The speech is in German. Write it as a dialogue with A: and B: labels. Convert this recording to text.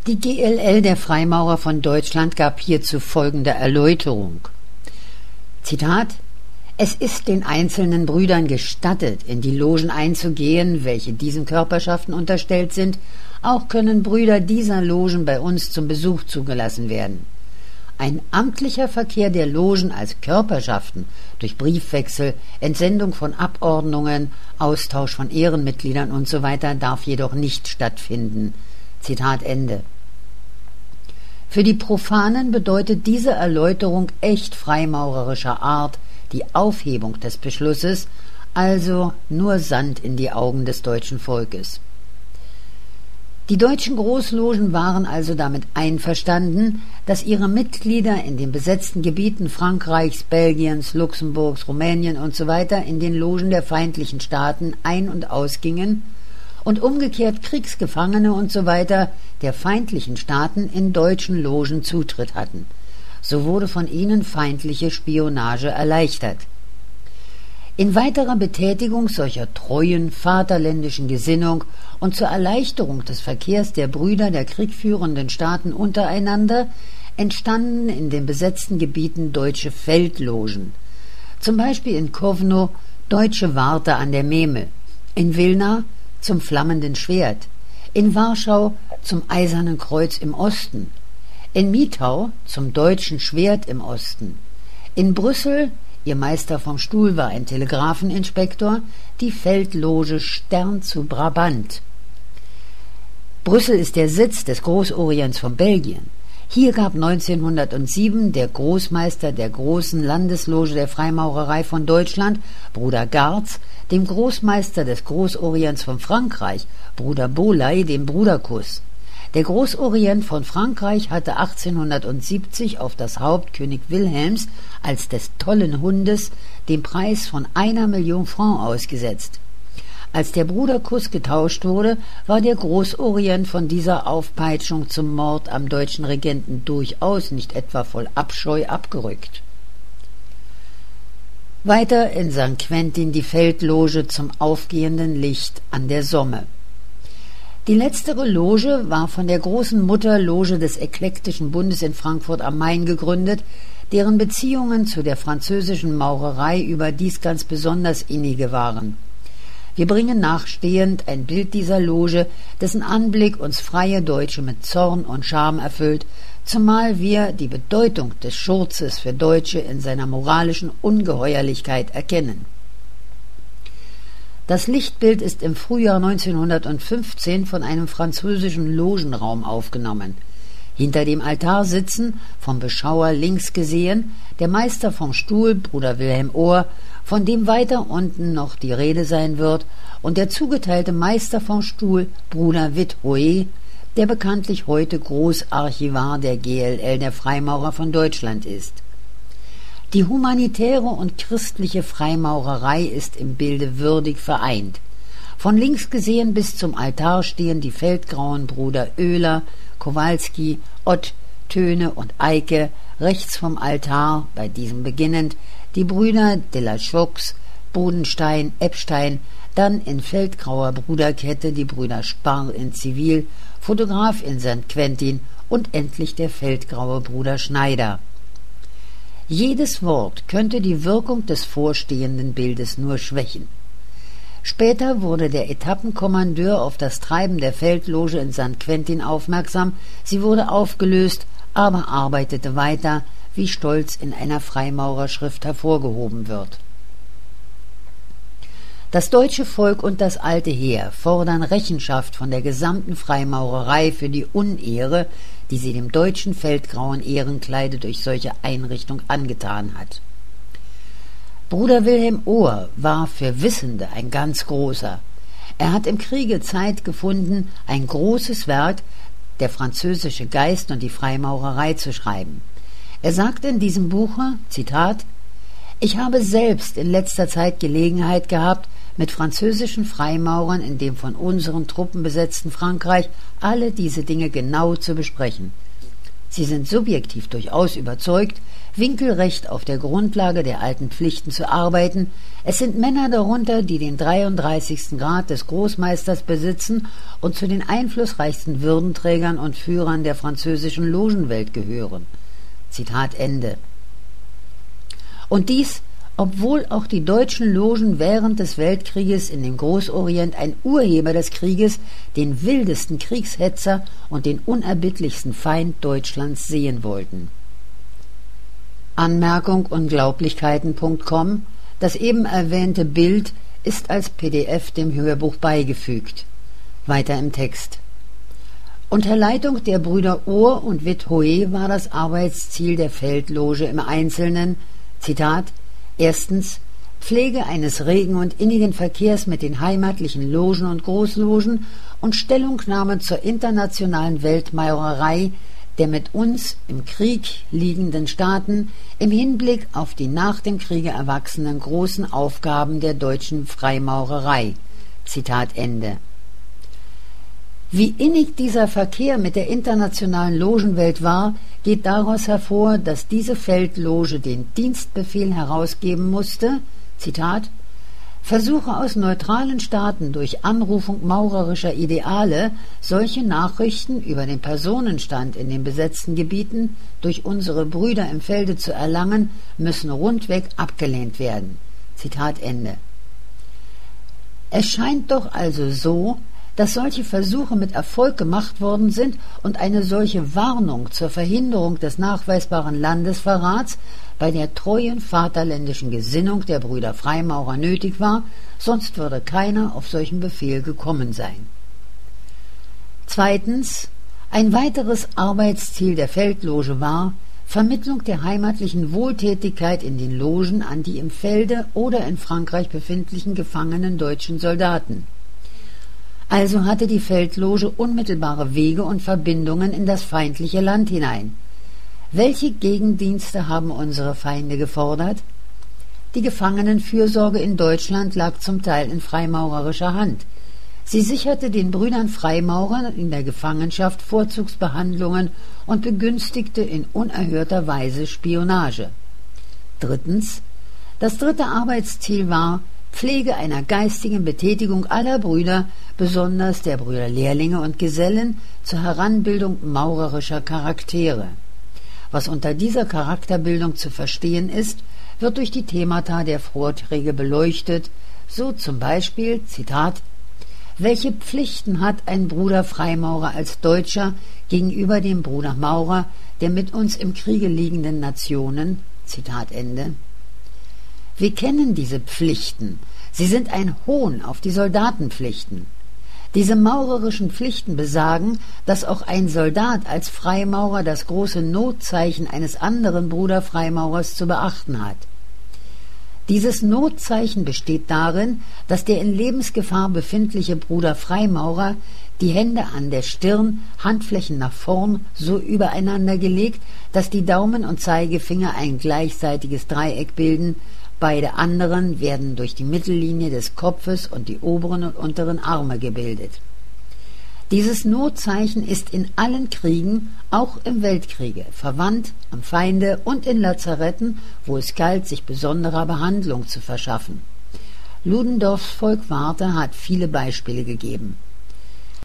A: Die GLL der Freimaurer von Deutschland gab hierzu folgende Erläuterung. Zitat: Es ist den einzelnen Brüdern gestattet, in die Logen einzugehen, welche diesen Körperschaften unterstellt sind. Auch können Brüder dieser Logen bei uns zum Besuch zugelassen werden. Ein amtlicher Verkehr der Logen als Körperschaften durch Briefwechsel, Entsendung von Abordnungen, Austausch von Ehrenmitgliedern usw. darf jedoch nicht stattfinden. Zitat Ende. Für die Profanen bedeutet diese Erläuterung echt freimaurerischer Art die Aufhebung des Beschlusses, also nur Sand in die Augen des deutschen Volkes. Die deutschen Großlogen waren also damit einverstanden, dass ihre Mitglieder in den besetzten Gebieten Frankreichs, Belgiens, Luxemburgs, Rumänien usw. in den Logen der feindlichen Staaten ein- und ausgingen und umgekehrt Kriegsgefangene usw. der feindlichen Staaten in deutschen Logen Zutritt hatten. So wurde von ihnen feindliche Spionage erleichtert. In weiterer Betätigung solcher treuen, vaterländischen Gesinnung und zur Erleichterung des Verkehrs der Brüder der kriegführenden Staaten untereinander entstanden in den besetzten Gebieten deutsche Feldlogen, zum Beispiel in Kowno Deutsche Warte an der Memel, in Wilna zum Flammenden Schwert, in Warschau zum Eisernen Kreuz im Osten, in Mitau zum Deutschen Schwert im Osten, in Brüssel, ihr Meister vom Stuhl war ein Telegrafeninspektor, die Feldloge Stern zu Brabant. Brüssel ist der Sitz des Großorients von Belgien. Hier gab 1907 der Großmeister der großen Landesloge der Freimaurerei von Deutschland, Bruder Garz, dem Großmeister des Großorients von Frankreich, Bruder Boley, den Bruderkuss. Der Großorient von Frankreich hatte 1870 auf das Haupt König Wilhelms als des tollen Hundes den Preis von 1 Million Francs ausgesetzt. Als der Bruderkuss getauscht wurde, war der Großorient von dieser Aufpeitschung zum Mord am deutschen Regenten durchaus nicht etwa voll Abscheu abgerückt. Weiter in St. Quentin die Feldloge zum aufgehenden Licht an der Somme. Die letztere Loge war von der großen Mutterloge des Eklektischen Bundes in Frankfurt am Main gegründet, deren Beziehungen zu der französischen Maurerei überdies ganz besonders innige waren. Wir bringen nachstehend ein Bild dieser Loge, dessen Anblick uns freie Deutsche mit Zorn und Scham erfüllt, zumal wir die Bedeutung des Schurzes für Deutsche in seiner moralischen Ungeheuerlichkeit erkennen. Das Lichtbild ist im Frühjahr 1915 von einem französischen Logenraum aufgenommen. Hinter dem Altar sitzen, vom Beschauer links gesehen, der Meister vom Stuhl, Bruder Wilhelm Ohr, von dem weiter unten noch die Rede sein wird, und der zugeteilte Meister vom Stuhl, Bruder Witt-Hoé, der bekanntlich heute Großarchivar der GLL der Freimaurer von Deutschland ist. Die humanitäre und christliche Freimaurerei ist im Bilde würdig vereint. Von links gesehen bis zum Altar stehen die feldgrauen Bruder Oehler, Kowalski, Ott, Töne und Eike, rechts vom Altar, bei diesem beginnend, die Brüder de la Chaux, Bodenstein, Eppstein, dann in feldgrauer Bruderkette die Brüder Sparr in Zivil, Fotograf in St. Quentin und endlich der feldgraue Bruder Schneider. Jedes Wort könnte die Wirkung des vorstehenden Bildes nur schwächen. Später wurde der Etappenkommandeur auf das Treiben der Feldloge in St. Quentin aufmerksam, sie wurde aufgelöst, aber arbeitete weiter, wie stolz in einer Freimaurerschrift hervorgehoben wird. Das deutsche Volk und das alte Heer fordern Rechenschaft von der gesamten Freimaurerei für die Unehre, die sie dem deutschen feldgrauen Ehrenkleide durch solche Einrichtung angetan hat. Bruder Wilhelm Ohr war für Wissende ein ganz großer. Er hat im Kriege Zeit gefunden, ein großes Werk, der französische Geist und die Freimaurerei, zu schreiben. Er sagt in diesem Buche, Zitat: Ich habe selbst in letzter Zeit Gelegenheit gehabt, mit französischen Freimaurern in dem von unseren Truppen besetzten Frankreich alle diese Dinge genau zu besprechen. Sie sind subjektiv durchaus überzeugt, winkelrecht auf der Grundlage der alten Pflichten zu arbeiten. Es sind Männer darunter, die den 33. Grad des Großmeisters besitzen und zu den einflussreichsten Würdenträgern und Führern der französischen Logenwelt gehören. Zitat Ende. Und dies, obwohl auch die deutschen Logen während des Weltkrieges in dem Großorient ein Urheber des Krieges, den wildesten Kriegshetzer und den unerbittlichsten Feind Deutschlands sehen wollten. Anmerkung Unglaublichkeiten.com. Das eben erwähnte Bild ist als PDF dem Hörbuch beigefügt. Weiter im Text. Unter Leitung der Brüder Ohr und Witt-Hoé war das Arbeitsziel der Feldloge im Einzelnen, Zitat, erstens, Pflege eines regen und innigen Verkehrs mit den heimatlichen Logen und Großlogen und Stellungnahme zur internationalen Weltmaurerei der mit uns im Krieg liegenden Staaten im Hinblick auf die nach dem Kriege erwachsenen großen Aufgaben der deutschen Freimaurerei. Zitat Ende. Wie innig dieser Verkehr mit der internationalen Logenwelt war, geht daraus hervor, dass diese Feldloge den Dienstbefehl herausgeben musste, Zitat, Versuche aus neutralen Staaten durch Anrufung maurerischer Ideale, solche Nachrichten über den Personenstand in den besetzten Gebieten durch unsere Brüder im Felde zu erlangen, müssen rundweg abgelehnt werden. Zitat Ende. Es scheint doch also so, dass solche Versuche mit Erfolg gemacht worden sind und eine solche Warnung zur Verhinderung des nachweisbaren Landesverrats bei der treuen vaterländischen Gesinnung der Brüder Freimaurer nötig war, sonst würde keiner auf solchen Befehl gekommen sein. Zweitens, ein weiteres Arbeitsziel der Feldloge war Vermittlung der heimatlichen Wohltätigkeit in den Logen an die im Felde oder in Frankreich befindlichen gefangenen deutschen Soldaten. Also hatte die Feldloge unmittelbare Wege und Verbindungen in das feindliche Land hinein. Welche Gegendienste haben unsere Feinde gefordert? Die Gefangenenfürsorge in Deutschland lag zum Teil in freimaurerischer Hand. Sie sicherte den Brüdern Freimaurern in der Gefangenschaft Vorzugsbehandlungen und begünstigte in unerhörter Weise Spionage. Drittens, das dritte Arbeitsziel war Pflege einer geistigen Betätigung aller Brüder, besonders der Brüder Lehrlinge und Gesellen, zur Heranbildung maurerischer Charaktere. Was unter dieser Charakterbildung zu verstehen ist, wird durch die Themata der Vorträge beleuchtet, so zum Beispiel, Zitat, welche Pflichten hat ein Bruder Freimaurer als Deutscher gegenüber dem Bruder Maurer der mit uns im Kriege liegenden Nationen? Zitat Ende. Wir kennen diese Pflichten. Sie sind ein Hohn auf die Soldatenpflichten. Diese maurerischen Pflichten besagen, dass auch ein Soldat als Freimaurer das große Notzeichen eines anderen Bruder Freimaurers zu beachten hat. Dieses Notzeichen besteht darin, dass der in Lebensgefahr befindliche Bruder Freimaurer die Hände an der Stirn, Handflächen nach vorn, so übereinander gelegt, dass die Daumen und Zeigefinger ein gleichseitiges Dreieck bilden. Beide anderen werden durch die Mittellinie des Kopfes und die oberen und unteren Arme gebildet. Dieses Notzeichen ist in allen Kriegen, auch im Weltkriege, verwandt am Feinde und in Lazaretten, wo es galt, sich besonderer Behandlung zu verschaffen. Ludendorffs Volk Warte hat viele Beispiele gegeben.